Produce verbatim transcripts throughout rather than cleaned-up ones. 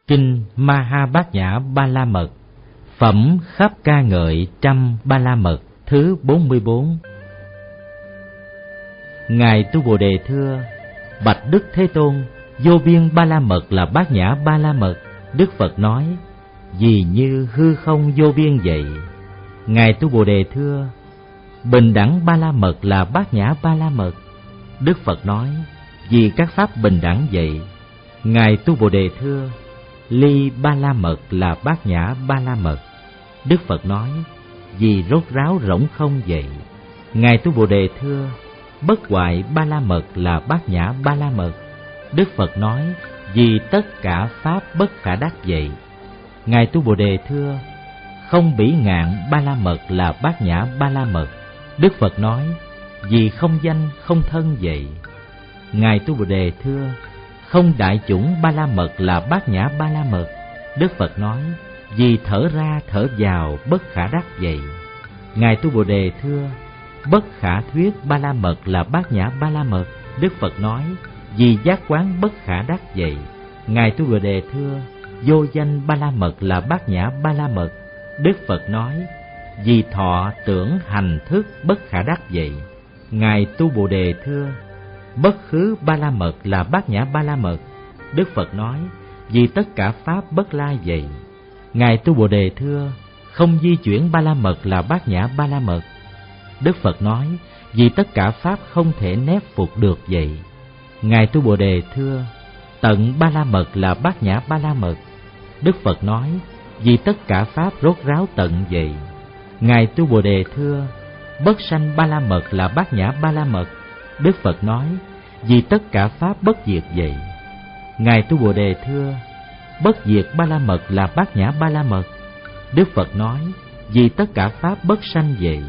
Kinh Maha Bát Nhã Ba La Mật, phẩm khắp ca ngợi trăm Ba La Mật thứ bốn mươi bốn. Ngài Tu Bồ Đề thưa: Bạch Đức Thế Tôn, vô biên Ba La Mật là Bát Nhã Ba La Mật. Đức Phật nói: vì như hư không vô biên vậy. Ngài Tu Bồ Đề thưa: bình đẳng Ba La Mật là Bát Nhã Ba La Mật. Đức Phật nói: vì các pháp bình đẳng vậy. Ngài Tu Bồ Đề thưa: ly Ba La Mật là Bát Nhã Ba La Mật. Đức Phật nói: vì rốt ráo rỗng không vậy. Ngài Tu Bồ Đề thưa: bất hoại Ba La Mật là Bát Nhã Ba La Mật. Đức Phật nói: vì tất cả pháp bất khả đắc vậy. Ngài Tu Bồ Đề thưa: không bỉ ngạn Ba La Mật là Bát Nhã Ba La Mật. Đức Phật nói: vì không danh không thân vậy. Ngài Tu Bồ Đề thưa: không đại chủng Ba La Mật là Bát Nhã Ba La Mật. Đức Phật nói: vì thở ra thở vào bất khả đắc vậy. Ngài Tu Bồ Đề thưa: bất khả thuyết Ba La Mật là Bát Nhã Ba La Mật. Đức Phật nói: vì giác quán bất khả đắc vậy. Ngài Tu Bồ Đề thưa: vô danh Ba La Mật là Bát Nhã Ba La Mật. Đức Phật nói: vì thọ tưởng hành thức bất khả đắc vậy. Ngài Tu Bồ Đề thưa: bất khứ Ba La Mật là Bát Nhã Ba La Mật. Đức Phật nói: vì tất cả pháp bất lai vậy. Ngài Tu Bồ Đề thưa: không di chuyển Ba La Mật là Bát Nhã Ba La Mật. Đức Phật nói: vì tất cả pháp không thể nép phục được vậy. Ngài Tu Bồ Đề thưa: tận Ba La Mật là Bát Nhã Ba La Mật. Đức Phật nói: vì tất cả pháp rốt ráo tận vậy. Ngài Tu Bồ Đề thưa: bất sanh Ba La Mật là Bát Nhã Ba La Mật. Đức Phật nói: vì tất cả pháp bất diệt vậy. Ngài Tu Bồ Đề thưa: bất diệt Ba La Mật là Bát Nhã Ba La Mật. Đức Phật nói: vì tất cả pháp bất sanh vậy.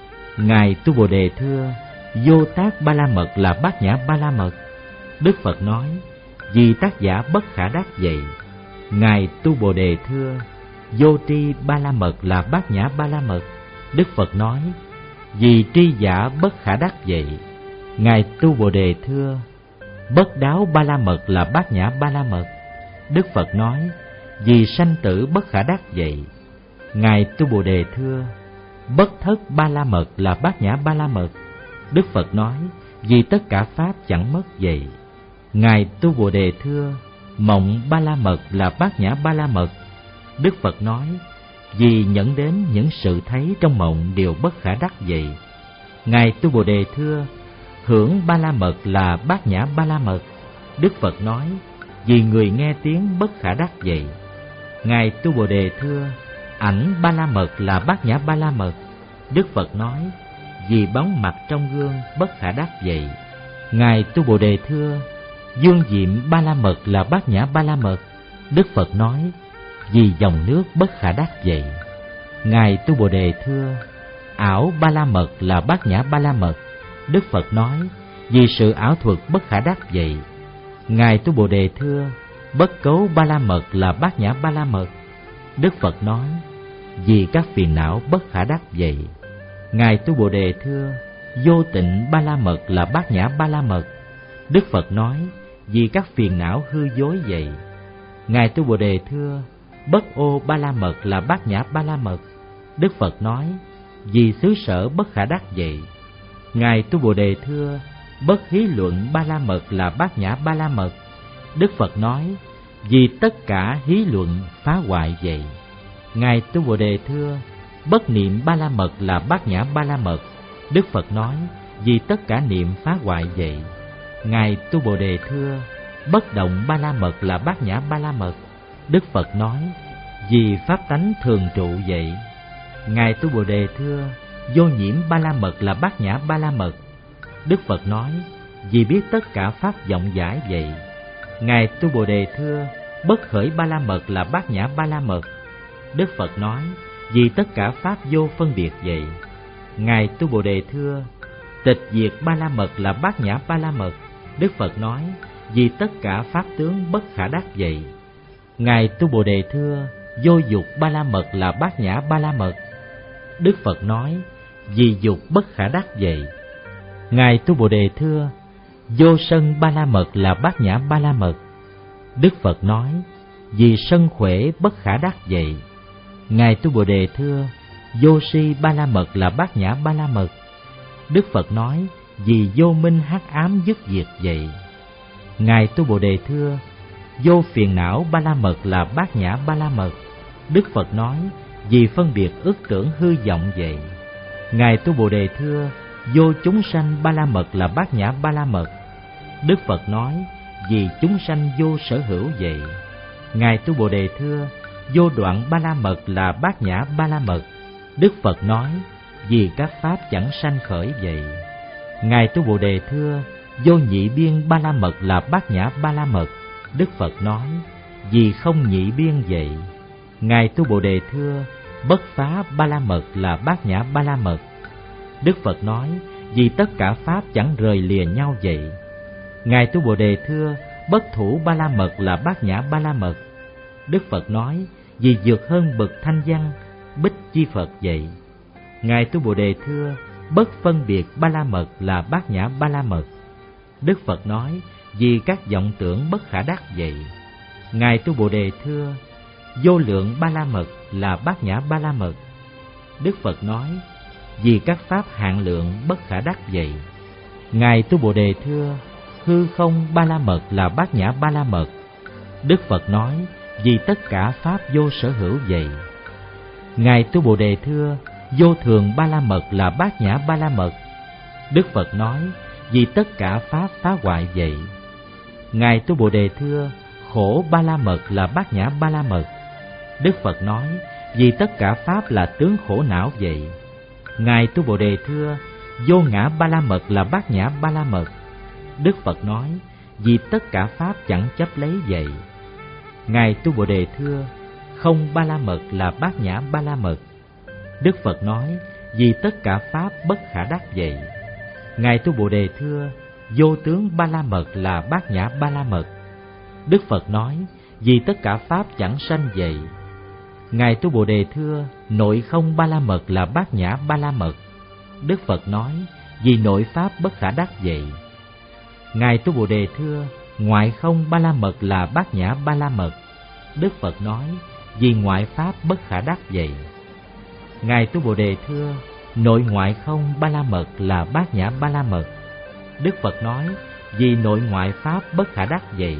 Ngài Tu Bồ Đề thưa: vô tác Ba La Mật là Bát Nhã Ba La Mật. Đức Phật nói: vì tác giả bất khả đắc vậy. Ngài Tu Bồ Đề thưa: vô tri Ba La Mật là Bát Nhã Ba La Mật. Đức Phật nói: vì tri giả bất khả đắc vậy. Ngài Tu Bồ Đề thưa: bất đáo Ba La Mật là Bát Nhã Ba La Mật. Đức Phật nói: vì sanh tử bất khả đắc vậy. Ngài Tu Bồ Đề thưa: bất thất Ba La Mật là Bát Nhã Ba La Mật. Đức Phật nói: vì tất cả pháp chẳng mất vậy. Ngài Tu Bồ Đề thưa: mộng Ba La Mật là Bát Nhã Ba La Mật. Đức Phật nói: vì nhận đến những sự thấy trong mộng đều bất khả đắc vậy. Ngài Tu Bồ Đề thưa: hưởng Ba La Mật là Bát Nhã Ba La Mật. Đức Phật nói: vì người nghe tiếng bất khả đắc vậy. Ngài Tu Bồ Đề thưa: ảnh Ba La Mật là Bát Nhã Ba La Mật. Đức Phật nói: vì bóng mặt trong gương bất khả đắc vậy. Ngài Tu Bồ Đề thưa: dương diệm Ba La Mật là Bát Nhã Ba La Mật. Đức Phật nói: vì dòng nước bất khả đắc vậy. Ngài Tu Bồ Đề thưa: ảo Ba La Mật là Bát Nhã Ba La Mật. Đức Phật nói: vì sự ảo thuật bất khả đắc vậy. Ngài Tu Bồ Đề thưa: bất cấu Ba La Mật là Bát Nhã Ba La Mật. Đức Phật nói: vì các phiền não bất khả đắc vậy. Ngài Tu Bồ Đề thưa: vô tịnh Ba La Mật là Bát Nhã Ba La Mật. Đức Phật nói: vì các phiền não hư dối vậy. Ngài Tu Bồ Đề thưa: bất ô Ba La Mật là Bát Nhã Ba La Mật. Đức Phật nói: vì xứ sở bất khả đắc vậy. Ngài Tu Bồ Đề thưa: bất hí luận Ba La Mật là Bát Nhã Ba La Mật. Đức Phật nói: vì tất cả hí luận phá hoại vậy. Ngài Tu Bồ Đề thưa: bất niệm Ba La Mật là Bát Nhã Ba La Mật. Đức Phật nói: vì tất cả niệm phá hoại vậy. Ngài Tu Bồ Đề thưa: bất động Ba La Mật là Bát Nhã Ba La Mật. Đức Phật nói: vì pháp tánh thường trụ vậy. Ngài Tu Bồ Đề thưa: vô nhiễm Ba La Mật là Bát Nhã Ba La Mật. Đức Phật nói: vì biết tất cả pháp vọng giải vậy. Ngài Tu Bồ Đề thưa: bất khởi Ba La Mật là Bát Nhã Ba La Mật. Đức Phật nói: vì tất cả pháp vô phân biệt vậy. Ngài Tu Bồ Đề thưa: tịch diệt Ba La Mật là Bát Nhã Ba La Mật. Đức Phật nói: vì tất cả pháp tướng bất khả đắc vậy. Ngài Tu Bồ Đề thưa: vô dục Ba La Mật là Bát Nhã Ba La Mật. Đức Phật nói: vì dục bất khả đắc vậy. Ngài Tu Bồ Đề thưa: vô sân Ba La Mật là Bát Nhã Ba La Mật. Đức Phật nói: vì sân khỏe bất khả đắc vậy. Ngài Tu Bồ Đề thưa: vô si ba la mật là bát nhã ba la mật. Đức Phật nói: vì vô minh hắc ám dứt diệt vậy. Ngài Tu Bồ Đề thưa: vô phiền não ba la mật là bát nhã ba la mật. Đức Phật nói: vì phân biệt ức tưởng hư vọng vậy. Ngài Tu Bồ Đề thưa: vô chúng sanh ba la mật là bát nhã ba la mật. Đức Phật nói: vì chúng sanh vô sở hữu vậy. Ngài Tu Bồ Đề thưa: vô đoạn ba la mật là bát nhã ba la mật. Đức Phật nói: vì các pháp chẳng sanh khởi vậy. Ngài Tu Bồ Đề thưa: vô nhị biên ba la mật là bát nhã ba la mật. Đức Phật nói: vì không nhị biên vậy. Ngài Tu Bồ Đề thưa: bất phá ba la mật là bát nhã ba la mật. Đức Phật nói: vì tất cả pháp chẳng rời lìa nhau vậy. Ngài Tu Bồ Đề thưa: bất thủ ba la mật là bát nhã ba la mật. Đức Phật nói: vì vượt hơn bậc thanh văn bích chi Phật vậy. Ngài Tu Bồ Đề thưa: bất phân biệt ba la mật là bát nhã ba la mật. Đức Phật nói: vì các vọng tưởng bất khả đắc vậy. Ngài Tu Bồ Đề thưa: vô lượng ba la mật là bát nhã ba la mật. Đức Phật nói: vì các pháp hạn lượng bất khả đắc vậy. Ngài Tu Bồ Đề thưa: hư không ba la mật là bát nhã ba la mật. Đức Phật nói: vì tất cả pháp vô sở hữu vậy. Ngài Tu Bồ Đề thưa: vô thường ba la mật là bát nhã ba la mật. Đức Phật nói: vì tất cả pháp phá hoại vậy. Ngài Tu Bồ Đề thưa: khổ ba la mật là bát nhã ba la mật. Đức Phật nói: vì tất cả pháp là tướng khổ não vậy. Ngài Tu Bồ Đề thưa: vô ngã ba la mật là bát nhã ba la mật. Đức Phật nói: vì tất cả pháp chẳng chấp lấy vậy. Ngài Tu Bồ Đề thưa: không ba la mật là bát nhã ba la mật. Đức Phật nói: vì tất cả pháp bất khả đắc vậy. Ngài Tu Bồ Đề thưa: vô tướng ba la mật là bát nhã ba la mật. Đức Phật nói: vì tất cả pháp chẳng sanh vậy. Ngài Tu Bồ Đề thưa: nội không ba la mật là bát nhã ba la mật. Đức Phật nói: vì nội pháp bất khả đắc vậy. Ngài Tu Bồ Đề thưa: ngoại không ba la mật là bát nhã ba la mật. Đức Phật nói: vì ngoại pháp bất khả đắc vậy. Ngài Tu Bồ Đề thưa: nội ngoại không ba la mật là bát nhã ba la mật. Đức Phật nói: vì nội ngoại pháp bất khả đắc vậy.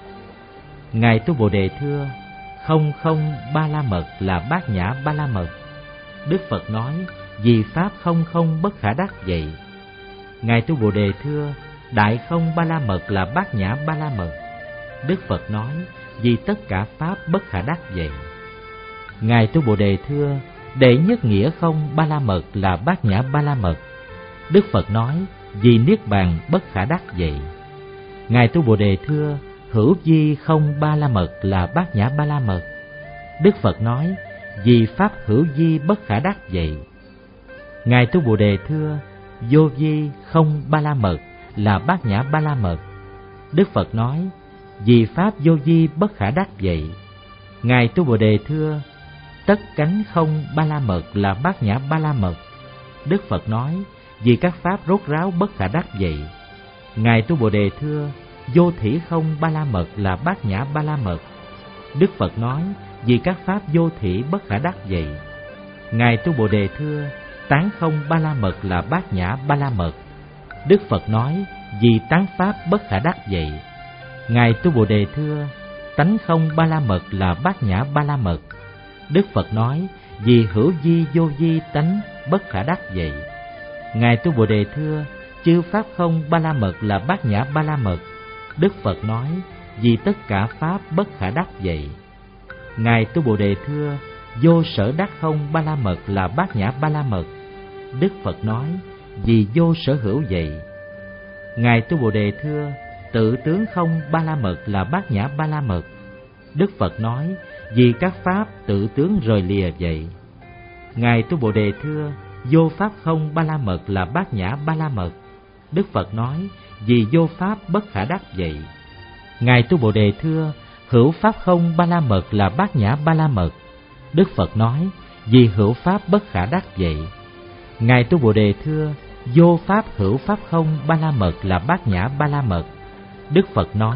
Ngài Tu Bồ Đề thưa: không không ba la mật là bát nhã ba la mật. Đức Phật nói: vì pháp không không bất khả đắc vậy. Ngài Tu Bồ Đề thưa: đại không ba la mật là bát nhã ba la mật. Đức Phật nói: vì tất cả pháp bất khả đắc vậy. Ngài Tu Bồ Đề thưa: đệ nhất nghĩa không ba la mật là bát nhã ba la mật. Đức Phật nói: vì niết bàn bất khả đắc vậy. Ngài Tu Bồ Đề thưa: hữu vi không ba la mật là bát nhã ba la mật. Đức Phật nói: vì pháp hữu vi bất khả đắc vậy. Ngài Tu Bồ Đề thưa: vô vi không ba la mật là bát nhã ba la mật. Đức Phật nói: vì pháp vô vi bất khả đắc vậy. Ngài Tu Bồ Đề thưa: tất cánh không ba la mật là bát nhã ba la mật. Đức Phật nói: vì các pháp rốt ráo bất khả đắc vậy. Ngài Tu Bồ Đề thưa: vô thỉ không ba la mật là bát nhã ba la mật. Đức Phật nói: vì các pháp vô thỉ bất khả đắc vậy. Ngài Tu Bồ Đề thưa: tán không ba la mật là bát nhã ba la mật. Đức Phật nói: vì tán pháp bất khả đắc vậy. Ngài Tu Bồ Đề thưa: tánh không ba la mật là bát nhã ba la mật. Đức Phật nói: vì hữu vi vô vi tánh bất khả đắc vậy. Ngài Tu Bồ Đề thưa: chư pháp không ba la mật là bát nhã ba la mật. Đức Phật nói: vì tất cả pháp bất khả đắc vậy. Ngài Tu Bồ Đề thưa: vô sở đắc không ba la mật là bát nhã ba la mật. Đức Phật nói: vì vô sở hữu vậy. Ngài Tu Bồ Đề thưa: tự tướng không ba la mật là bát nhã ba la mật. Đức Phật nói: vì các pháp tự tướng rời lìa vậy. Ngài Tu Bồ Đề thưa: vô pháp không ba la mật là bát nhã ba la mật. Đức Phật nói: vì vô pháp bất khả đắc vậy. Ngài Tu Bồ Đề thưa: hữu pháp không ba la mật là bát nhã ba la mật. Đức Phật nói: vì hữu pháp bất khả đắc vậy. Ngài Tu Bồ Đề thưa: vô pháp hữu pháp không ba la mật là bát nhã ba la mật. Đức Phật nói: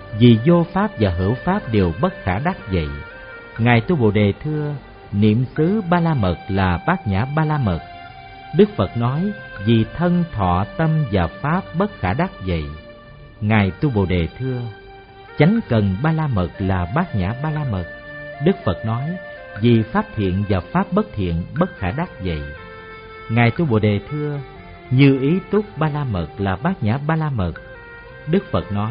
Vì vô pháp và hữu pháp đều bất khả đắc vậy. Ngài Tu Bồ Đề thưa: niệm xứ Ba La Mật là Bát Nhã Ba La Mật. Đức Phật nói: vì thân thọ tâm và pháp bất khả đắc vậy. Ngài Tu Bồ Đề thưa: chánh cần Ba La Mật là Bát Nhã Ba La Mật. Đức Phật nói: vì pháp thiện và pháp bất thiện bất khả đắc vậy. Ngài Tu Bồ Đề thưa: như ý túc Ba La Mật là Bát Nhã Ba La Mật. Đức Phật nói: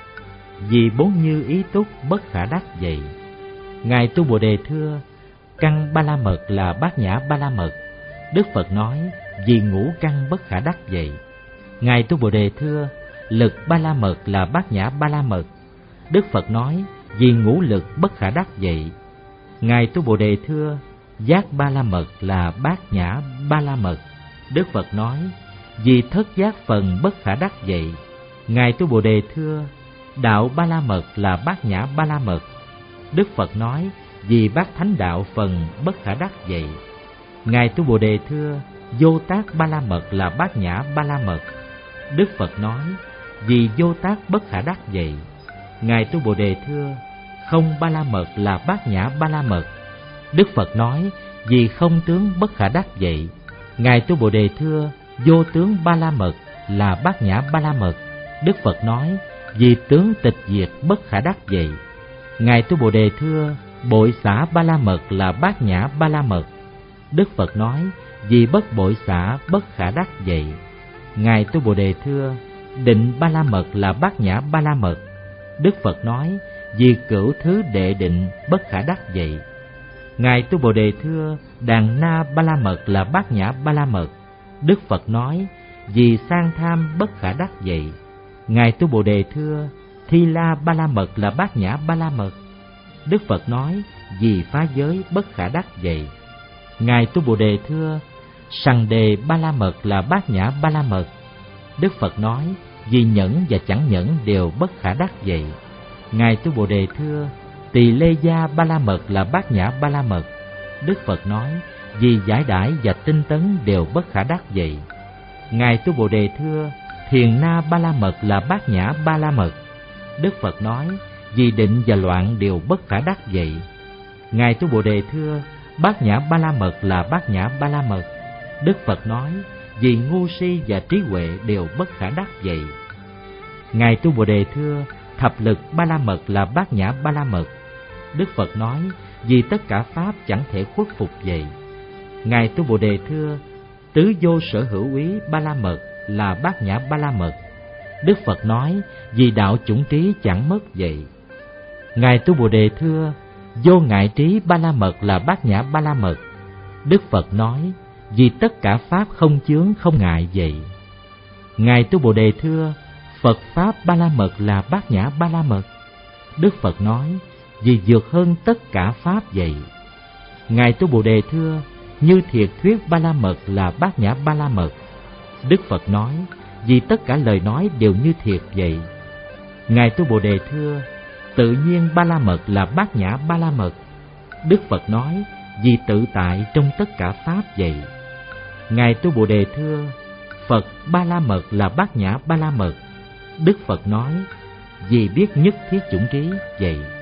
vì bốn như ý túc bất khả đắc vậy. Ngài Tu Bồ Đề thưa: căn Ba La Mật là Bát Nhã Ba La Mật. Đức Phật nói: vì ngũ căn bất khả đắc vậy. Ngài Tu Bồ Đề thưa: lực Ba La Mật là Bát Nhã Ba La Mật. Đức Phật nói: vì ngũ lực bất khả đắc vậy. Ngài Tu Bồ Đề thưa: giác Ba La Mật là Bát Nhã Ba La Mật. Đức Phật nói: vì thất giác phần bất khả đắc vậy. Ngài Tu Bồ Đề thưa: đạo Ba La Mật là Bát Nhã Ba La Mật. Đức Phật nói: vì bát thánh đạo phần bất khả đắc vậy. Ngài Tu Bồ Đề thưa: vô tác Ba La Mật là Bát Nhã Ba La Mật. Đức Phật nói: vì vô tác bất khả đắc vậy. Ngài Tu Bồ Đề thưa: không Ba La Mật là Bát Nhã Ba La Mật. Đức Phật nói: vì không tướng bất khả đắc vậy. Ngài Tu Bồ Đề thưa: vô tướng Ba La Mật là Bát Nhã Ba La Mật. Đức Phật nói: vì tướng tịch diệt bất khả đắc vậy. Ngài Tu Bồ Đề thưa: bội xả Ba La Mật là Bát Nhã Ba La Mật. Đức Phật nói: vì bất bội xả bất khả đắc vậy. Ngài Tu Bồ Đề thưa: định Ba La Mật là Bát Nhã Ba La Mật. Đức Phật nói: vì cửu thứ đệ định bất khả đắc vậy. Ngài Tu Bồ Đề thưa: đàn na Ba La Mật là Bát Nhã Ba La Mật. Đức Phật nói: vì sang tham bất khả đắc vậy. Ngài Tu Bồ Đề thưa: thi la Ba La Mật là Bát Nhã Ba La Mật. Đức Phật nói: vì phá giới bất khả đắc vậy. Ngài Tu Bồ Đề thưa: sằng đề Ba La Mật là Bát Nhã Ba La Mật. Đức Phật nói: vì nhẫn và chẳng nhẫn đều bất khả đắc vậy. Ngài Tu Bồ Đề thưa: tỳ lê gia Ba La Mật là Bát Nhã Ba La Mật. Đức Phật nói: vì giải đãi và tinh tấn đều bất khả đắc vậy. Ngài Tu Bồ Đề thưa: thiền na Ba La Mật là Bát Nhã Ba La Mật. Đức Phật nói: vì định và loạn đều bất khả đắc vậy. Ngài Tu Bồ Đề thưa: Bát Nhã Ba La Mật là Bát Nhã Ba La Mật. Đức Phật nói: vì ngu si và trí huệ đều bất khả đắc vậy. Ngài Tu Bồ Đề thưa: thập lực Ba La Mật là Bát Nhã Ba La Mật. Đức Phật nói: vì tất cả pháp chẳng thể khuất phục vậy. Ngài Tu Bồ Đề thưa: tứ vô sở hữu úy Ba La Mật là Bát Nhã Ba La Mật. Đức Phật nói: vì đạo chủng trí chẳng mất vậy. Ngài Tu Bồ Đề thưa: vô ngại trí Ba La Mật là Bát Nhã Ba La Mật. Đức Phật nói: vì tất cả pháp không chướng không ngại vậy. Ngài Tu Bồ Đề thưa: Phật pháp Ba La Mật là Bát Nhã Ba La Mật. Đức Phật nói: vì vượt hơn tất cả pháp vậy. Ngài Tu Bồ Đề thưa: như thiệt thuyết Ba La Mật là Bát Nhã Ba La Mật. Đức Phật nói: vì tất cả lời nói đều như thiệt vậy. Ngài Tu Bồ Đề thưa: tự nhiên Ba La Mật là Bát Nhã Ba La Mật. Đức Phật nói: vì tự tại trong tất cả pháp vậy. Ngài Tu Bồ Đề thưa: Phật Ba La Mật là Bát Nhã Ba La Mật. Đức Phật nói: vì biết nhất thiết chủng trí vậy.